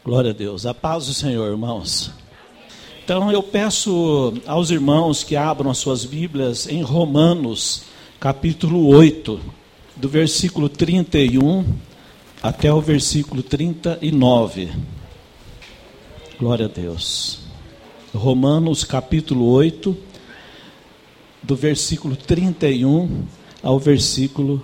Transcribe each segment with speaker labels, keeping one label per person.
Speaker 1: Glória a Deus. A paz do Senhor, irmãos. Então eu peço aos irmãos que abram as suas Bíblias em Romanos, capítulo 8, do versículo 31 até o versículo 39. Glória a Deus. Romanos, capítulo 8, do versículo 31 ao versículo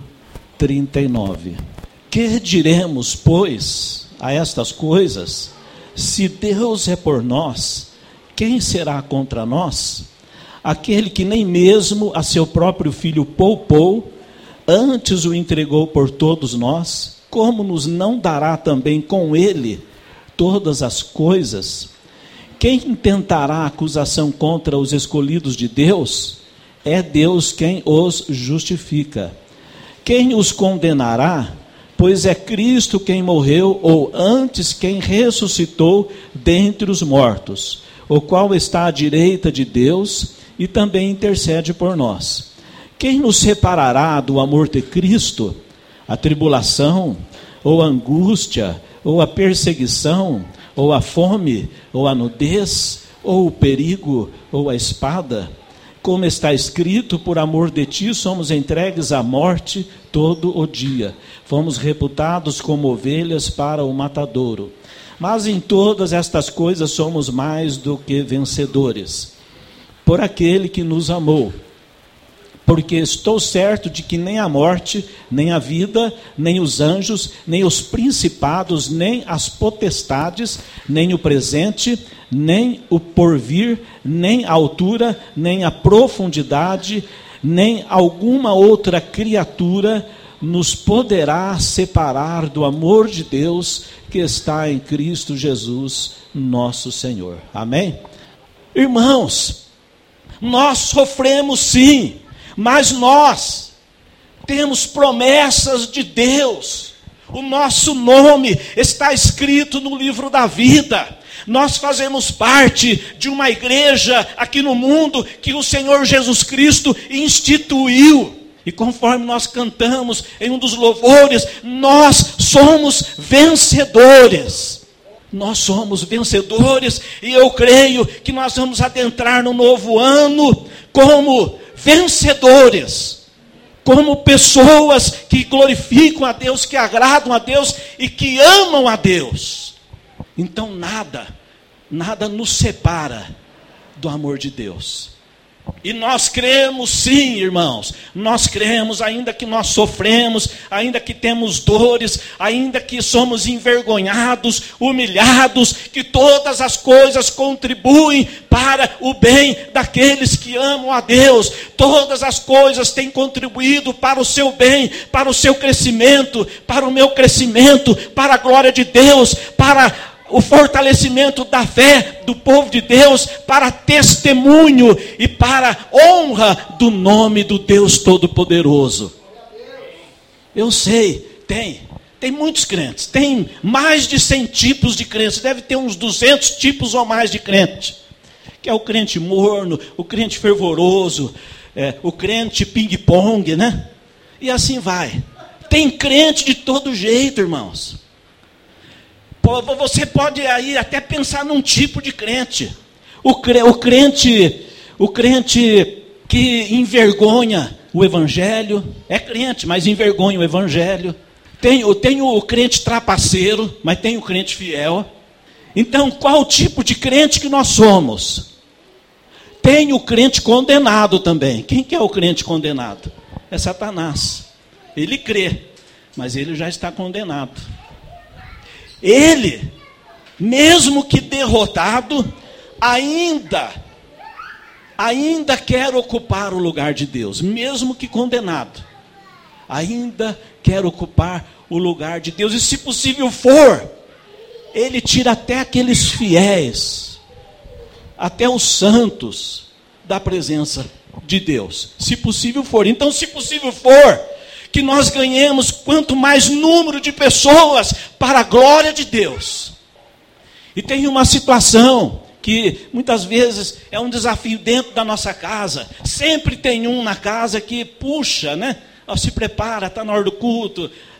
Speaker 1: 39. Que diremos, pois, a estas coisas? Se Deus é por nós, quem será contra nós? Aquele que nem mesmo a seu próprio Filho poupou, antes o entregou por todos nós, como nos não dará também com ele todas as coisas? Quem intentará acusação contra os escolhidos de Deus? É Deus quem os justifica. Quem os condenará? Pois é Cristo quem morreu, ou antes quem ressuscitou dentre os mortos, o qual está à direita de Deus e também intercede por nós. Quem nos separará do amor de Cristo? A tribulação, ou a angústia, ou a perseguição, ou a fome, ou a nudez, ou o perigo, ou a espada? Como está escrito, por amor de ti somos entregues à morte todo o dia. Fomos reputados como ovelhas para o matadouro. Mas em todas estas coisas somos mais do que vencedores, por aquele que nos amou. Porque estou certo de que nem a morte, nem a vida, nem os anjos, nem os principados, nem as potestades, nem o presente, nem o porvir, nem a altura, nem a profundidade, nem alguma outra criatura nos poderá separar do amor de Deus que está em Cristo Jesus, nosso Senhor. Amém? Irmãos, nós sofremos sim, mas nós temos promessas de Deus. O nosso nome está escrito no livro da vida. Nós fazemos parte de uma igreja aqui no mundo que o Senhor Jesus Cristo instituiu. E conforme nós cantamos em um dos louvores, nós somos vencedores. Nós somos vencedores e eu creio que nós vamos adentrar no novo ano como vencedores, como pessoas que glorificam a Deus, que agradam a Deus e que amam a Deus. Então nada nos separa do amor de Deus. E nós cremos sim, irmãos, nós cremos, ainda que nós sofremos, ainda que temos dores, ainda que somos envergonhados, humilhados, que todas as coisas contribuem para o bem daqueles que amam a Deus. Todas as coisas têm contribuído para o seu bem, para o seu crescimento, para o meu crescimento, para a glória de Deus, para o fortalecimento da fé do povo de Deus, para testemunho e para honra do nome do Deus Todo-Poderoso. Eu sei, tem muitos crentes, tem mais de 100 tipos de crentes, deve ter uns 200 tipos ou mais de crente, que é o crente morno, o crente fervoroso, o crente ping-pong, né? E assim vai. Tem crente de todo jeito, irmãos. Você pode aí até pensar num tipo de crente. O crente que envergonha o evangelho, é crente, mas envergonha o evangelho. Tem o crente trapaceiro, mas tem o crente fiel. Então, qual o tipo de crente que nós somos? Tem o crente condenado também. Quem que é o crente condenado? É Satanás. Ele crê, mas ele já está condenado. Ele, mesmo que derrotado, ainda quer ocupar o lugar de Deus, mesmo que condenado, ainda quer ocupar o lugar de Deus, e se possível for, ele tira até aqueles fiéis, até os santos, da presença de Deus, se possível for. Então, se possível for, que nós ganhemos quanto mais número de pessoas para a glória de Deus. E tem uma situação que muitas vezes é um desafio dentro da nossa casa. Sempre tem um na casa que puxa, né? Se prepara, está na hora do culto,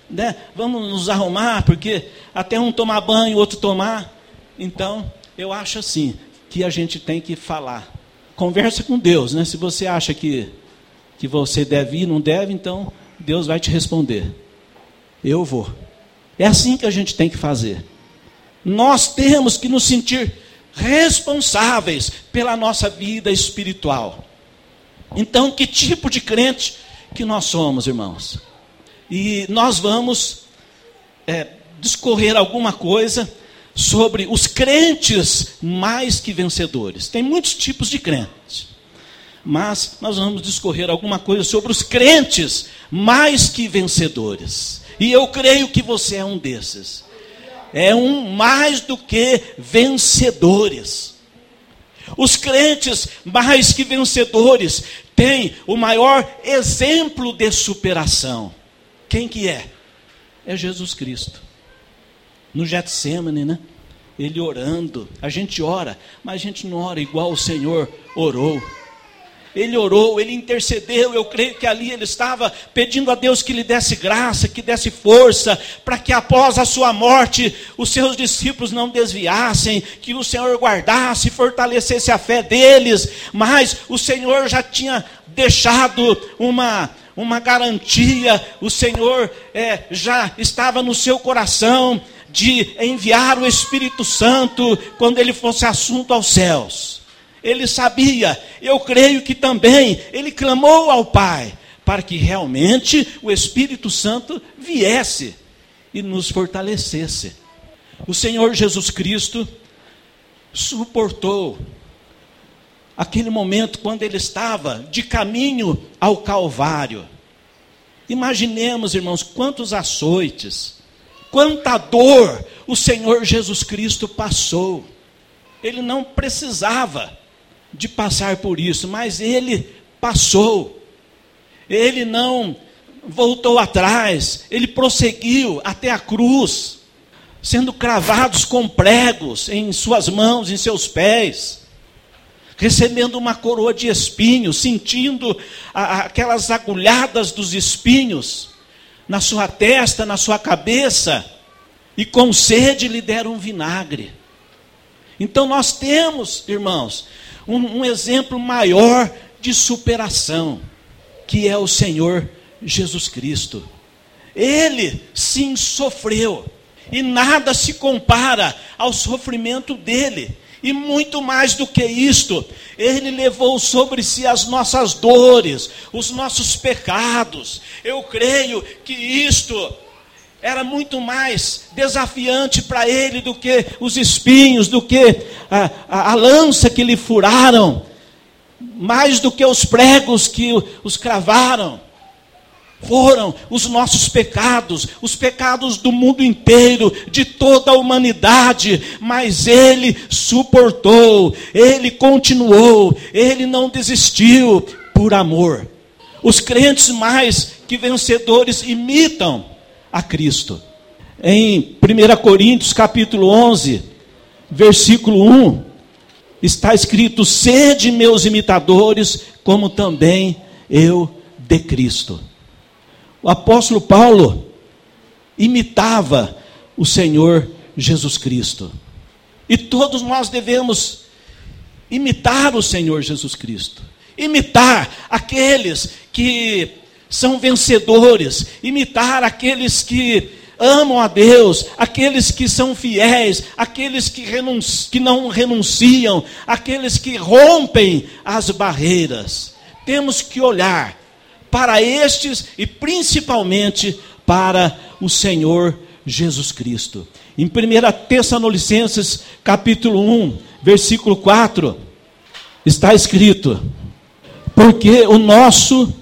Speaker 1: né? Vamos nos arrumar, porque até um tomar banho, o outro tomar. Então, eu acho assim, que a gente tem que falar. Conversa com Deus, né? Se você acha que você deve ir, não deve, então Deus vai te responder. Eu vou. É assim que a gente tem que fazer. Nós temos que nos sentir responsáveis pela nossa vida espiritual. Então, que tipo de crente que nós somos, irmãos? E nós vamos discorrer alguma coisa sobre os crentes mais que vencedores. Tem muitos tipos de crentes, mas nós vamos discorrer alguma coisa sobre os crentes mais que vencedores. E eu creio que você é um desses. É um mais do que vencedores. Os crentes mais que vencedores têm o maior exemplo de superação. Quem que é? É Jesus Cristo. No Getsêmani, né? Ele orando. A gente ora, mas a gente não ora igual o Senhor orou. Ele orou, ele intercedeu. Eu creio que ali ele estava pedindo a Deus que lhe desse graça, que desse força, para que após a sua morte, os seus discípulos não desviassem, que o Senhor guardasse, fortalecesse a fé deles. Mas o Senhor já tinha deixado uma garantia, o Senhor já estava no seu coração de enviar o Espírito Santo quando ele fosse assunto aos céus. Ele sabia, eu creio que também, ele clamou ao Pai, para que realmente o Espírito Santo viesse e nos fortalecesse. O Senhor Jesus Cristo suportou aquele momento quando ele estava de caminho ao Calvário. Imaginemos, irmãos, quantos açoites, quanta dor o Senhor Jesus Cristo passou. Ele não precisava de passar por isso, mas ele passou. Ele não voltou atrás, ele prosseguiu até a cruz, sendo cravados com pregos em suas mãos, em seus pés, recebendo uma coroa de espinhos, sentindo aquelas agulhadas dos espinhos na sua testa, na sua cabeça, e com sede lhe deram vinagre. Então nós temos, irmãos, um exemplo maior de superação, que é o Senhor Jesus Cristo. Ele sim sofreu, e nada se compara ao sofrimento dele. E muito mais do que isto, ele levou sobre si as nossas dores, os nossos pecados. Eu creio que isto era muito mais desafiante para ele do que os espinhos, do que a lança que lhe furaram, mais do que os pregos que os cravaram. Foram os nossos pecados, os pecados do mundo inteiro, de toda a humanidade, mas ele suportou, ele continuou, ele não desistiu por amor. Os crentes mais que vencedores imitam a Cristo. Em 1 Coríntios capítulo 11, versículo 1, está escrito: sede meus imitadores, como também eu de Cristo. O apóstolo Paulo imitava o Senhor Jesus Cristo. E todos nós devemos imitar o Senhor Jesus Cristo. Imitar aqueles que são vencedores. Imitar aqueles que amam a Deus. Aqueles que são fiéis. Aqueles que não renunciam. Aqueles que rompem as barreiras. Temos que olhar para estes e principalmente para o Senhor Jesus Cristo. Em 1 Tessalonicenses capítulo 1, versículo 4, está escrito: porque o nosso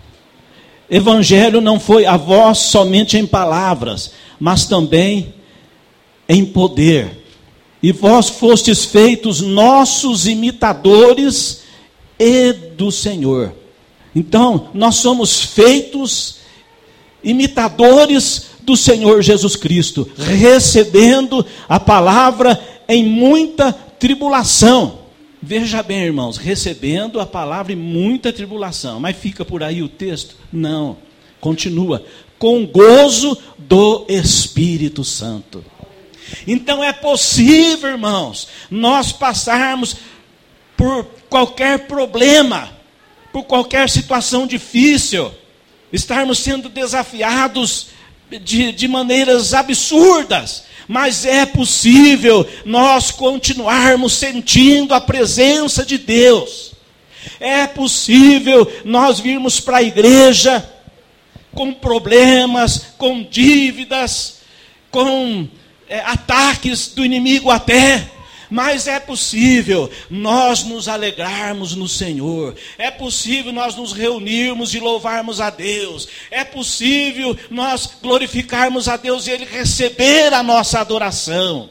Speaker 1: evangelho não foi a vós somente em palavras, mas também em poder. E vós fostes feitos nossos imitadores e do Senhor. Então, nós somos feitos imitadores do Senhor Jesus Cristo, recebendo a palavra em muita tribulação. Veja bem, irmãos, recebendo a palavra em muita tribulação. Mas fica por aí o texto? Não, continua. com gozo do Espírito Santo. Então é possível, irmãos, nós passarmos por qualquer problema, por qualquer situação difícil, estarmos sendo desafiados de maneiras absurdas, mas é possível nós continuarmos sentindo a presença de Deus. É possível nós virmos para a igreja com problemas, com dívidas, com ataques do inimigo até, mas é possível nós nos alegrarmos no Senhor, é possível nós nos reunirmos e louvarmos a Deus, é possível nós glorificarmos a Deus e Ele receber a nossa adoração.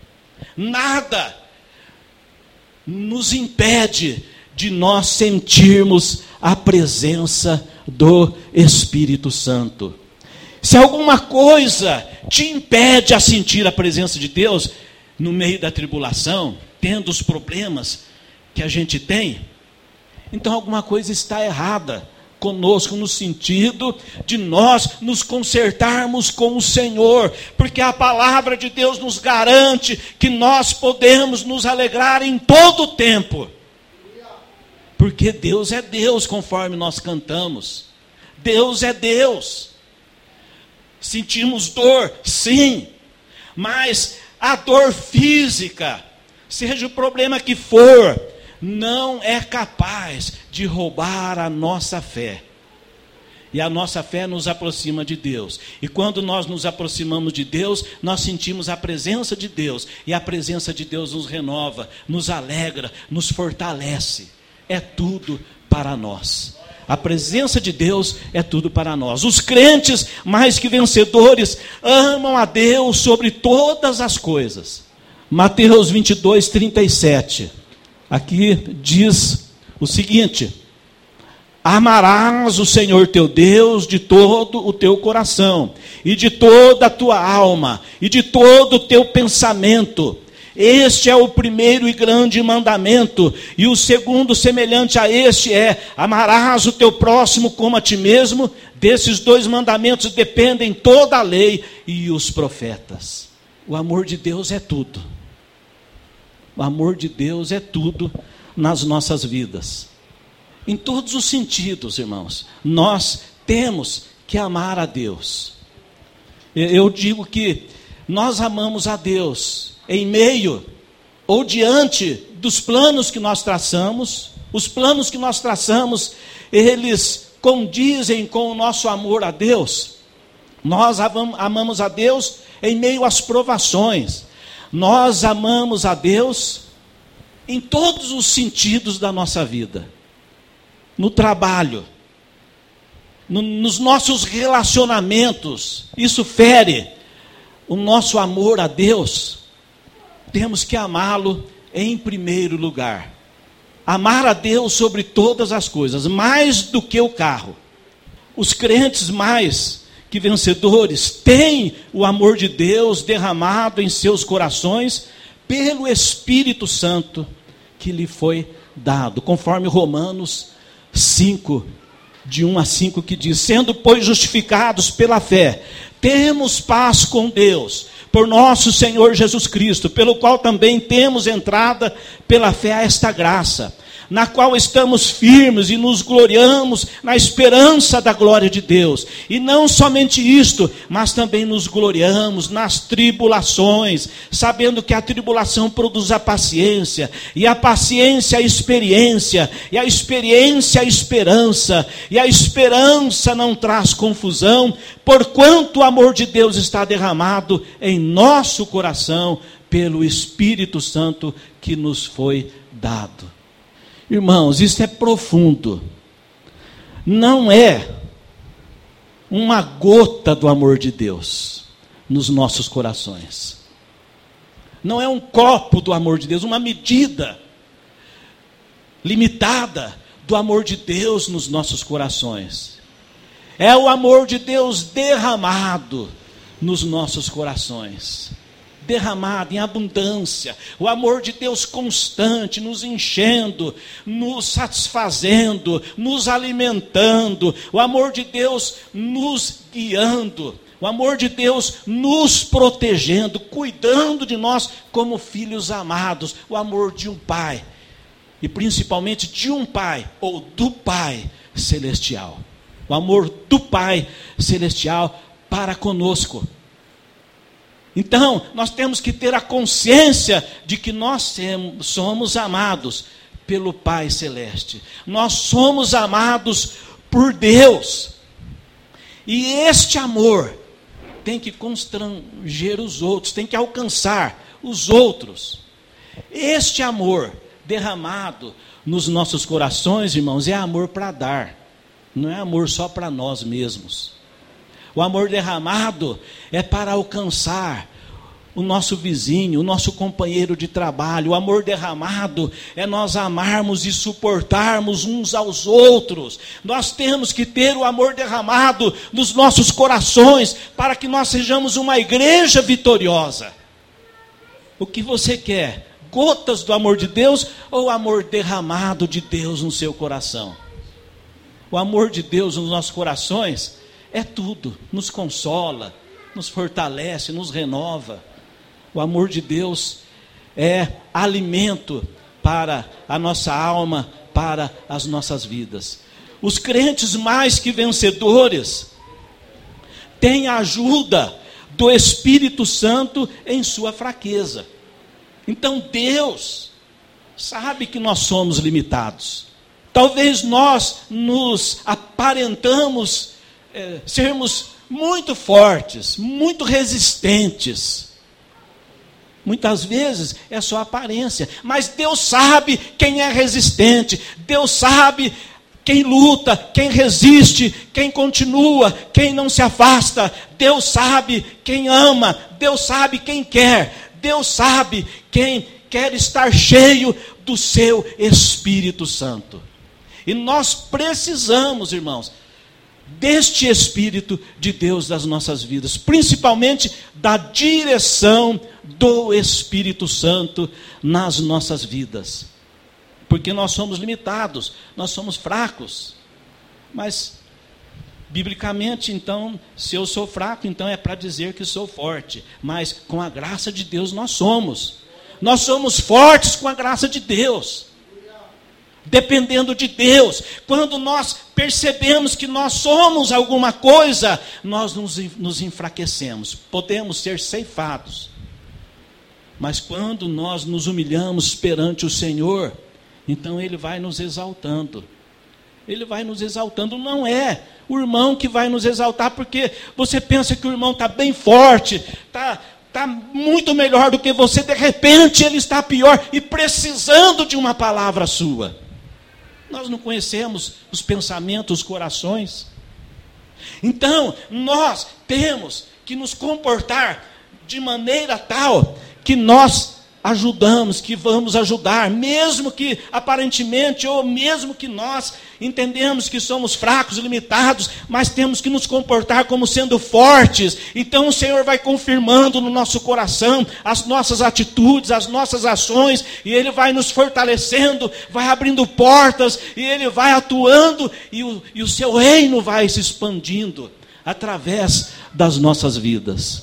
Speaker 1: Nada nos impede de nós sentirmos a presença do Espírito Santo. Se alguma coisa te impede a sentir a presença de Deus no meio da tribulação, tendo os problemas que a gente tem, então alguma coisa está errada conosco, no sentido de nós nos consertarmos com o Senhor, porque a palavra de Deus nos garante que nós podemos nos alegrar em todo o tempo, porque Deus é Deus, conforme nós cantamos. Deus é Deus. Sentimos dor, sim, mas a dor física, seja o problema que for, não é capaz de roubar a nossa fé. E a nossa fé nos aproxima de Deus. E quando nós nos aproximamos de Deus, nós sentimos a presença de Deus. E a presença de Deus nos renova, nos alegra, nos fortalece. É tudo para nós. A presença de Deus é tudo para nós. Os crentes, mais que vencedores, amam a Deus sobre todas as coisas. Mateus 22, 37. Aqui diz o seguinte: amarás o Senhor teu Deus de todo o teu coração, e de toda a tua alma, e de todo o teu pensamento. Este é o primeiro e grande mandamento, e o segundo semelhante a este é: amarás o teu próximo como a ti mesmo. Desses dois mandamentos dependem toda a lei e os profetas. O amor de Deus é tudo. O amor de Deus é tudo nas nossas vidas. Em todos os sentidos, irmãos, nós temos que amar a Deus. Eu digo que nós amamos a Deus em meio ou diante dos planos que nós traçamos. Os planos que nós traçamos, eles condizem com o nosso amor a Deus. Nós amamos a Deus em meio às provações. Nós amamos a Deus em todos os sentidos da nossa vida. No trabalho, nos nossos relacionamentos, isso fere o nosso amor a Deus. Temos que amá-lo em primeiro lugar. Amar a Deus sobre todas as coisas, mais do que o carro. Os crentes mais que vencedores têm o amor de Deus derramado em seus corações pelo Espírito Santo que lhe foi dado, conforme Romanos 5, de 1 a 5, que diz: sendo, pois, justificados pela fé, temos paz com Deus, por nosso Senhor Jesus Cristo, pelo qual também temos entrada pela fé a esta graça, na qual estamos firmes e nos gloriamos na esperança da glória de Deus. E não somente isto, mas também nos gloriamos nas tribulações, sabendo que a tribulação produz a paciência, e a paciência a experiência, e a experiência a esperança, e a esperança não traz confusão, porquanto o amor de Deus está derramado em nosso coração pelo Espírito Santo que nos foi dado. Irmãos, isso é profundo. Não é uma gota do amor de Deus nos nossos corações. Não é um copo do amor de Deus, uma medida limitada do amor de Deus nos nossos corações. É o amor de Deus derramado nos nossos corações. derramado em abundância, o amor de Deus constante, nos enchendo, nos satisfazendo, nos alimentando, o amor de Deus nos guiando, o amor de Deus nos protegendo, cuidando de nós como filhos amados, o amor de um pai, e principalmente de um pai, ou do Pai Celestial. O amor do Pai Celestial para conosco. Então, nós temos que ter a consciência de que nós somos amados pelo Pai Celeste. Nós somos amados por Deus. E este amor tem que constranger os outros, tem que alcançar os outros. Este amor derramado nos nossos corações, irmãos, é amor para dar. Não é amor só para nós mesmos. O amor derramado é para alcançar o nosso vizinho, o nosso companheiro de trabalho. O amor derramado é nós amarmos e suportarmos uns aos outros. Nós temos que ter o amor derramado nos nossos corações para que nós sejamos uma igreja vitoriosa. O que você quer? Gotas do amor de Deus ou o amor derramado de Deus no seu coração? O amor de Deus nos nossos corações é tudo, nos consola, nos fortalece, nos renova. O amor de Deus é alimento para a nossa alma, para as nossas vidas. Os crentes mais que vencedores têm a ajuda do Espírito Santo em sua fraqueza. Então Deus sabe que nós somos limitados. Talvez nós nos aparentamos sermos muito fortes, muito resistentes. Muitas vezes é só aparência, mas Deus sabe quem é resistente, Deus sabe quem luta, quem resiste, quem continua, quem não se afasta. Deus sabe quem ama, Deus sabe quem quer, Deus sabe quem quer estar cheio do seu Espírito Santo. E nós precisamos, irmãos, deste Espírito de Deus nas nossas vidas, principalmente da direção do Espírito Santo nas nossas vidas. Porque nós somos limitados, nós somos fracos. Mas, biblicamente, então, se eu sou fraco, então é para dizer que sou forte. Mas, com a graça de Deus, nós somos. Nós somos fortes com a graça de Deus. Dependendo de Deus. Quando nós percebemos que nós somos alguma coisa, nós nos enfraquecemos. Podemos ser ceifados. Mas quando nós nos humilhamos perante o Senhor, então Ele vai nos exaltando. Ele vai nos exaltando. Não é o irmão que vai nos exaltar, porque você pensa que o irmão está bem forte, está muito melhor do que você. De repente ele está pior e precisando de uma palavra sua. Nós não conhecemos os pensamentos, os corações. Então, nós temos que nos comportar de maneira tal que nós ajudamos, que vamos ajudar, mesmo que aparentemente, ou mesmo que nós entendemos que somos fracos, limitados, mas temos que nos comportar como sendo fortes. Então o Senhor vai confirmando no nosso coração as nossas atitudes, as nossas ações, e Ele vai nos fortalecendo, vai abrindo portas, e Ele vai atuando, e o seu reino vai se expandindo através das nossas vidas.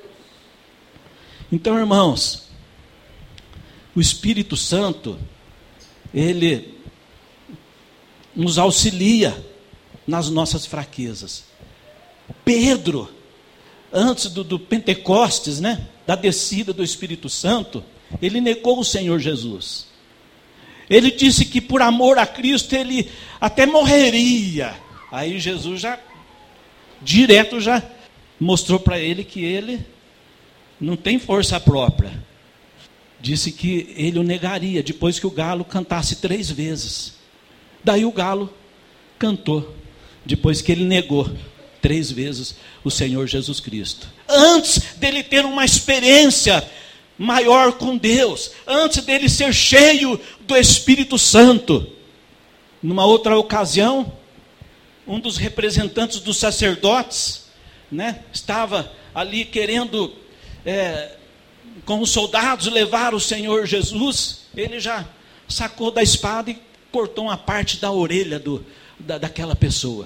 Speaker 1: Então, irmãos, o Espírito Santo, Ele nos auxilia nas nossas fraquezas. Pedro, antes do Pentecostes, da descida do Espírito Santo, ele negou o Senhor Jesus. Ele disse que por amor a Cristo ele até morreria. Aí Jesus direto mostrou para ele que ele não tem força própria. Disse que ele o negaria depois que o galo cantasse 3 vezes. Daí o galo cantou, depois que ele negou 3 vezes o Senhor Jesus Cristo. Antes dele ter uma experiência maior com Deus, antes dele ser cheio do Espírito Santo. Numa outra ocasião, um dos representantes dos sacerdotes, estava ali querendo com os soldados levar o Senhor Jesus, ele já sacou da espada e cortou uma parte da orelha daquela pessoa.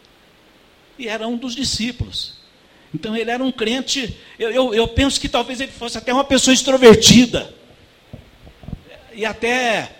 Speaker 1: E era um dos discípulos. Então ele era um crente, eu penso que talvez ele fosse até uma pessoa extrovertida. E até,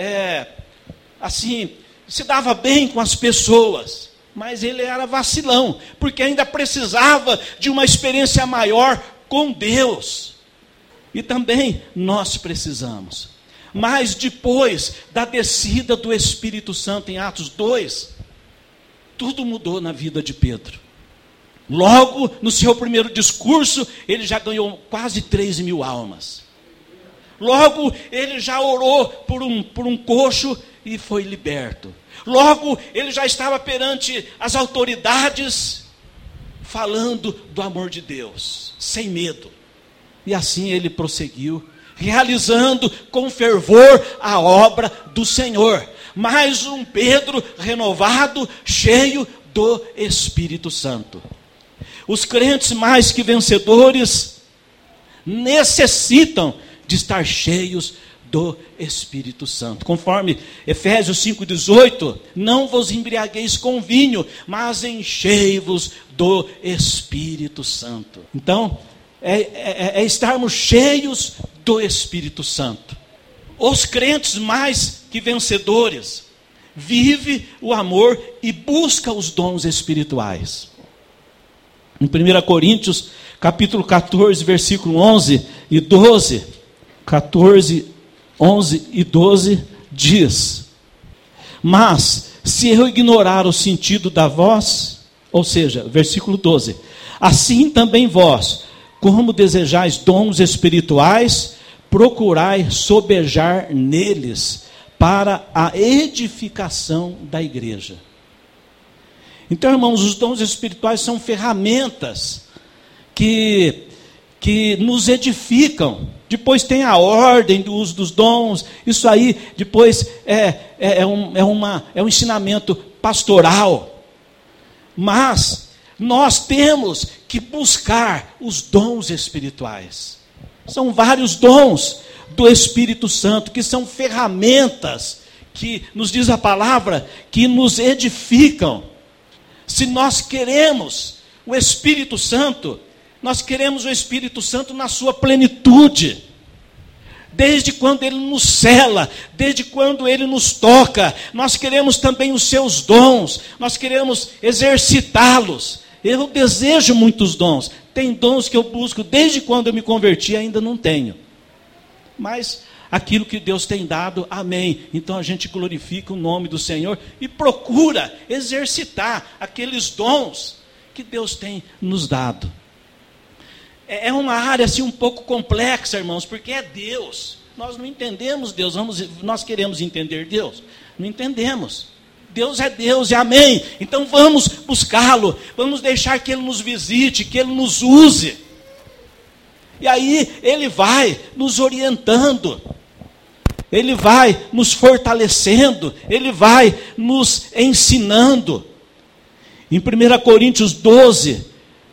Speaker 1: assim, se dava bem com as pessoas. Mas ele era vacilão, porque ainda precisava de uma experiência maior com Deus. E também nós precisamos. Mas depois da descida do Espírito Santo em Atos 2, tudo mudou na vida de Pedro. Logo, no seu primeiro discurso, ele já ganhou quase 3.000 almas. Logo, ele já orou por um coxo e foi liberto. Logo, ele já estava perante as autoridades, falando do amor de Deus, sem medo. E assim ele prosseguiu, realizando com fervor a obra do Senhor. Mais um Pedro renovado, cheio do Espírito Santo. Os crentes mais que vencedores necessitam de estar cheios do Espírito Santo. Conforme Efésios 5,18, não vos embriagueis com vinho, mas enchei-vos do Espírito Santo. Então, é estarmos cheios do Espírito Santo. Os crentes mais que vencedores vivem o amor e buscam os dons espirituais. Em 1 Coríntios, capítulo 14, versículo 11 e 12, 14, 11 e 12, diz: mas, se eu ignorar o sentido da voz, ou seja, versículo 12, assim também vós, como desejais dons espirituais, procurai sobejar neles, para a edificação da igreja. Então, irmãos, os dons espirituais são ferramentas que nos edificam. Depois tem a ordem do uso dos dons. Isso aí depois é um ensinamento pastoral. Mas nós temos que buscar os dons espirituais. São vários dons do Espírito Santo, que são ferramentas que, nos diz a palavra, que nos edificam. Se nós queremos o Espírito Santo, nós queremos o Espírito Santo na sua plenitude. Desde quando Ele nos sela, desde quando Ele nos toca, nós queremos também os seus dons, nós queremos exercitá-los. Eu desejo muitos dons. Tem dons que eu busco desde quando eu me converti, ainda não tenho. Mas aquilo que Deus tem dado, amém. Então a gente glorifica o nome do Senhor e procura exercitar aqueles dons que Deus tem nos dado. É uma área assim um pouco complexa, irmãos, porque é Deus. Nós não entendemos Deus, nós queremos entender Deus. Não entendemos. Deus é Deus, e amém. Então vamos buscá-lo, vamos deixar que Ele nos visite, que Ele nos use. E aí Ele vai nos orientando, Ele vai nos fortalecendo, Ele vai nos ensinando. Em 1 Coríntios 12,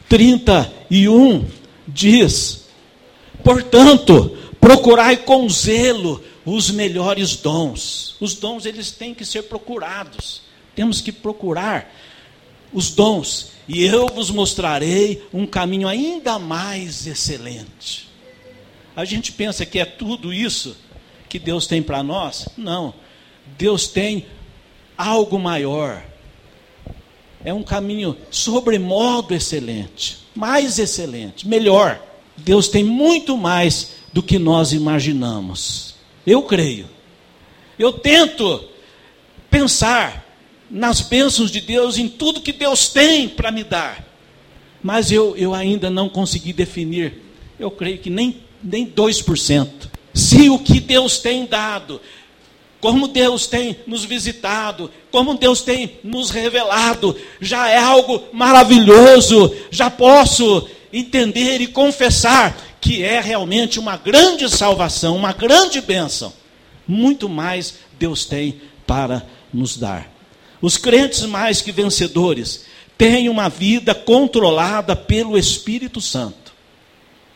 Speaker 1: 31, diz: portanto, procurai com zelo os melhores dons. Os dons, eles têm que ser procurados. Temos que procurar os dons. E eu vos mostrarei um caminho ainda mais excelente. A gente pensa que é tudo isso que Deus tem para nós? Não. Deus tem algo maior. É um caminho sobremodo excelente. Mais excelente, melhor. Deus tem muito mais do que nós imaginamos. Eu creio. Eu tento pensar nas bênçãos de Deus, em tudo que Deus tem para me dar. Mas eu ainda não consegui definir, eu creio que nem 2%. Se o que Deus tem dado, como Deus tem nos visitado, como Deus tem nos revelado, já é algo maravilhoso, já posso entender e confessar que é realmente uma grande salvação, uma grande bênção. Muito mais Deus tem para nos dar. Os crentes mais que vencedores têm uma vida controlada pelo Espírito Santo.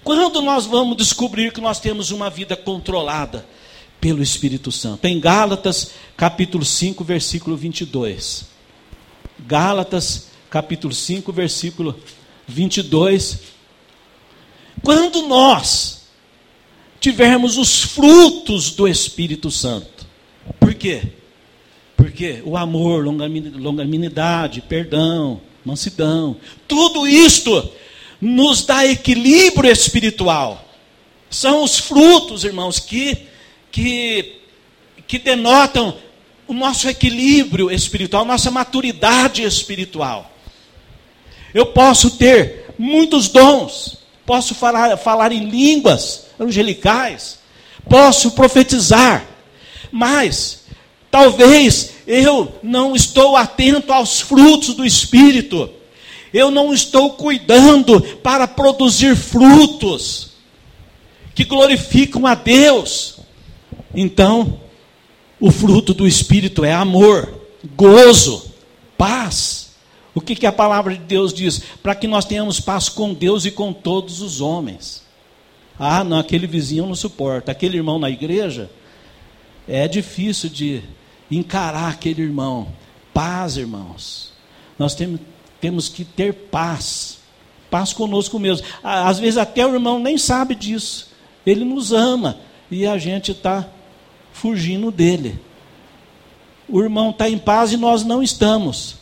Speaker 1: Quando nós vamos descobrir que nós temos uma vida controlada pelo Espírito Santo? Em Gálatas, capítulo 5, versículo 22. Gálatas, capítulo 5, versículo 22. Quando nós tivermos os frutos do Espírito Santo. Por quê? Porque o amor, longanimidade, perdão, mansidão, tudo isto nos dá equilíbrio espiritual. São os frutos, irmãos, que denotam o nosso equilíbrio espiritual, nossa maturidade espiritual. Eu posso ter muitos dons, posso falar em línguas angelicais, posso profetizar, mas talvez eu não estou atento aos frutos do Espírito, eu não estou cuidando para produzir frutos que glorificam a Deus. Então, o fruto do Espírito é amor, gozo, paz. O que a palavra de Deus diz? Para que nós tenhamos paz com Deus e com todos os homens. Ah, não, aquele vizinho eu não suporta. Aquele irmão na igreja, é difícil de encarar aquele irmão. Paz, irmãos. Nós temos que ter paz. Paz conosco mesmo. Às vezes até o irmão nem sabe disso. Ele nos ama e a gente está fugindo dele. O irmão está em paz e nós não estamos.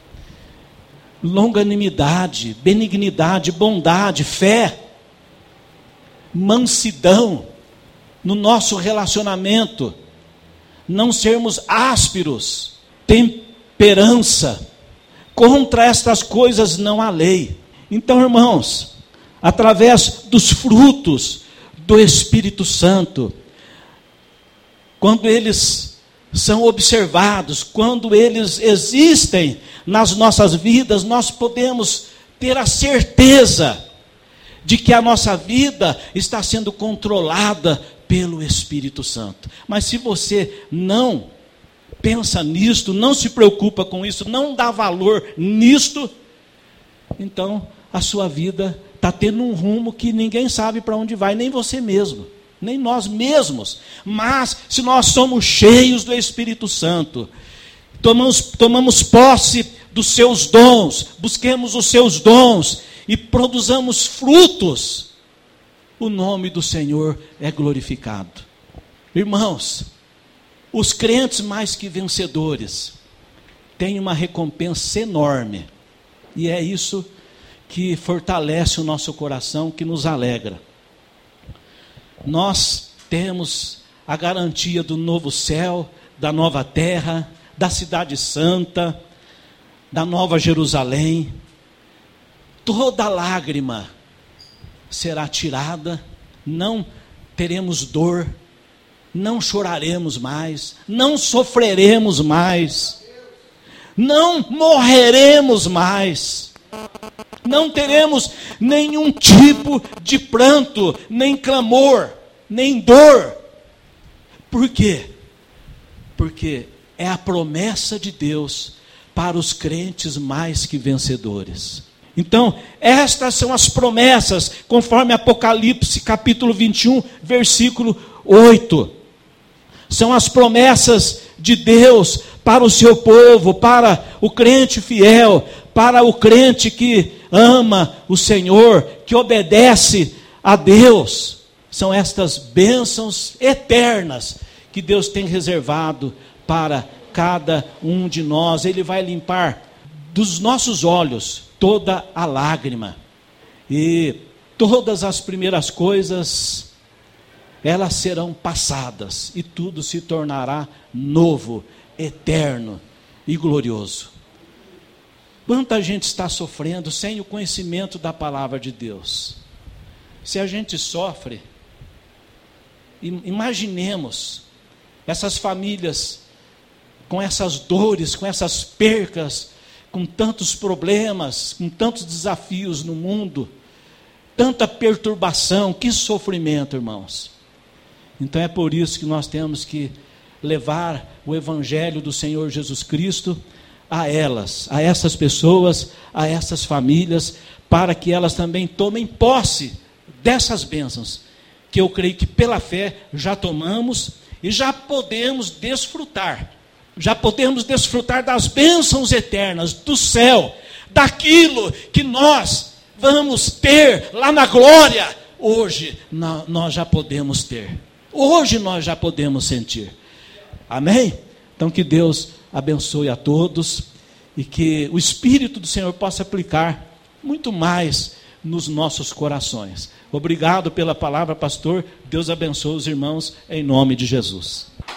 Speaker 1: Longanimidade, benignidade, bondade, fé, mansidão no nosso relacionamento, não sermos ásperos, temperança. Contra estas coisas não há lei. Então, irmãos, através dos frutos do Espírito Santo, quando eles são observados, quando eles existem nas nossas vidas, nós podemos ter a certeza de que a nossa vida está sendo controlada pelo Espírito Santo. Mas se você não pensa nisto, não se preocupa com isso, não dá valor nisto, então a sua vida está tendo um rumo que ninguém sabe para onde vai, nem você mesmo, nem nós mesmos. Mas se nós somos cheios do Espírito Santo, tomamos posse dos seus dons, busquemos os seus dons e produzamos frutos, o nome do Senhor é glorificado. Irmãos, os crentes mais que vencedores têm uma recompensa enorme, e é isso que fortalece o nosso coração, que nos alegra. Nós temos a garantia do novo céu, da nova terra, da cidade santa, da nova Jerusalém. Toda lágrima será tirada, não teremos dor, não choraremos mais, não sofreremos mais, não morreremos mais, não teremos nenhum tipo de pranto, nem clamor, nem dor. Por quê? Porque é a promessa de Deus para os crentes mais que vencedores. Então, estas são as promessas, conforme Apocalipse capítulo 21, versículo 8. São as promessas de Deus para o seu povo, para o crente fiel, para o crente que ama o Senhor, que obedece a Deus. São estas bênçãos eternas que Deus tem reservado para cada um de nós. Ele vai limpar dos nossos olhos toda a lágrima. E todas as primeiras coisas, elas serão passadas, e tudo se tornará novo, eterno e glorioso. Quanta gente está sofrendo sem o conhecimento da palavra de Deus. Se a gente sofre, imaginemos essas famílias com essas dores, com essas percas, com tantos problemas, com tantos desafios no mundo, tanta perturbação, que sofrimento, irmãos. Então é por isso que nós temos que levar o Evangelho do Senhor Jesus Cristo a elas, a essas pessoas, a essas famílias, para que elas também tomem posse dessas bênçãos, que eu creio que pela fé já tomamos e já podemos desfrutar. Já podemos desfrutar das bênçãos eternas, do céu, daquilo que nós vamos ter lá na glória. Hoje nós já podemos ter. Hoje nós já podemos sentir. Amém? Então que Deus abençoe a todos e que o Espírito do Senhor possa aplicar muito mais nos nossos corações. Obrigado pela palavra, pastor. Deus abençoe os irmãos em nome de Jesus.